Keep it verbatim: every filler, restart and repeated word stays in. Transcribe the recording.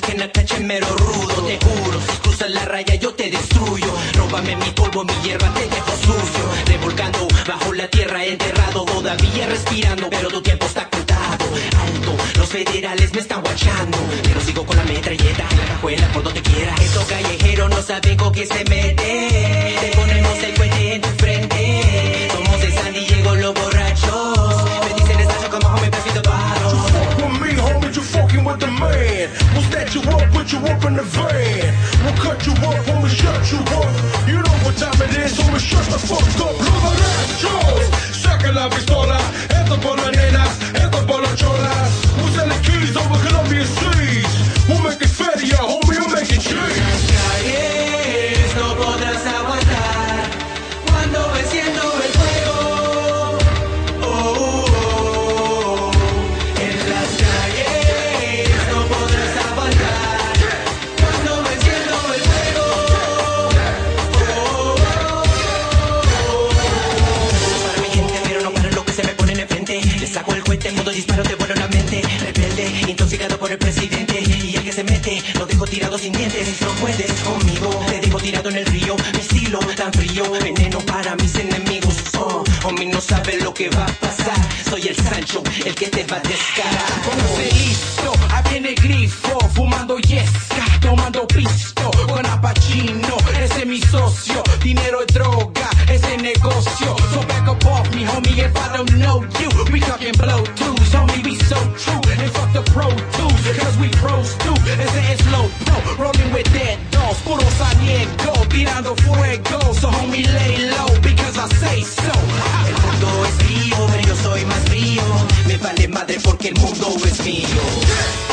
que en la cancha es mero rudo. Te juro, si cruzas la raya yo te destruyo. Róbame mi polvo, mi hierba, te dejo sucio. Revolcando bajo la tierra, enterrado, todavía respirando, pero tu tiempo está contado. Alto, los federales me están guachando, pero sigo con la metralleta en la cajuela por donde quiera. Estos callejeros no saben con qué se meten. Te ponemos el cohete en tu frente. Somos de San Diego los borrachos. Me dicen estacho como homie, prefiero paro. You fuck with me, homie, you fucking with the man. We'll snatch you up, put you up in the van. We'll cut you up, homie, shut you up. You know what time it is, homie, shut the fuck up. Los borrachos, saca la pistola. Esto por las nenas, esto por las cholas. We'll sell the keys over Columbia Seas. We'll make it feria, homie, we'll make it cheese. Calles no podrás aguantar cuando enciendo el fuego. Oh, oh, oh. En las calles no podrás aguantar cuando enciendo el fuego. Oh, oh, oh. Para mi gente, pero no para lo que se me ponen enfrente. Le saco el cohete, mudo disparo, te vuelo la mente. Rebelde, intoxicado por el presidente. Y el que se mete, lo dejo tirado sin dientes. No puedes conmigo, te dejo tirado en el río. Mi estilo tan frío, veneno para mis enemigos. Oh, homie, no sabe lo que va a pasar. Soy el Sancho, el que te va a descarar. Póngase listo, ahí viene grifo, fumando yesca, tomando pisto, con apachino, ese es mi socio, dinero es droga, ese negocio, so back up off me, homie, if I don't know you, we talking blow twos, homie, we so true, and fuck the pro tools, cause we pros too, ese es low pro, rolling with dead dogs, puro saniego, tirando fuego, so homie, lay low, because I say so. El mundo es frío, pero yo soy más frío. Me vale madre porque el mundo es mío.